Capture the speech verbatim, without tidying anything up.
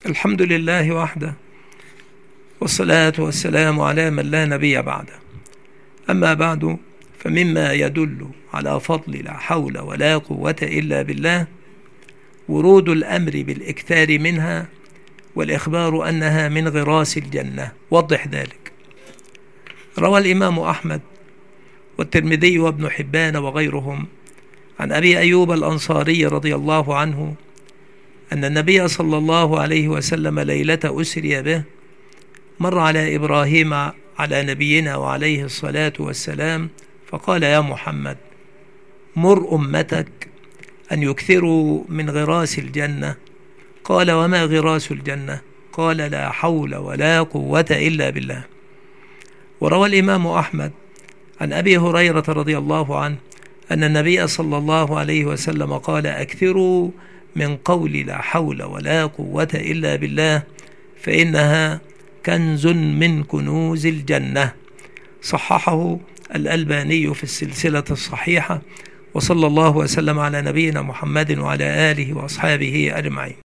الحمد لله وحده، والصلاة والسلام على من لا نبي بعده. أما بعد، فمما يدل على فضل لا حول ولا قوة إلا بالله ورود الأمر بالإكثار منها والإخبار أنها من غراس الجنة. وضح ذلك. روى الإمام أحمد والترمذي وابن حبان وغيرهم عن أبي أيوب الأنصاري رضي الله عنه أن النبي صلى الله عليه وسلم ليلة أسري به مر على إبراهيم على نبينا وعليه الصلاة والسلام فقال: يا محمد، مر أمتك أن يكثروا من غراس الجنة. قال: وما غراس الجنة؟ قال: لا حول ولا قوة إلا بالله. وروى الإمام أحمد عن أبي هريرة رضي الله عنه أن النبي صلى الله عليه وسلم قال: أكثروا من قول لا حول ولا قوة إلا بالله، فإنها كنز من كنوز الجنة. صححه الألباني في السلسلة الصحيحة. وصلى الله وسلم على نبينا محمد وعلى آله وأصحابه أجمعين.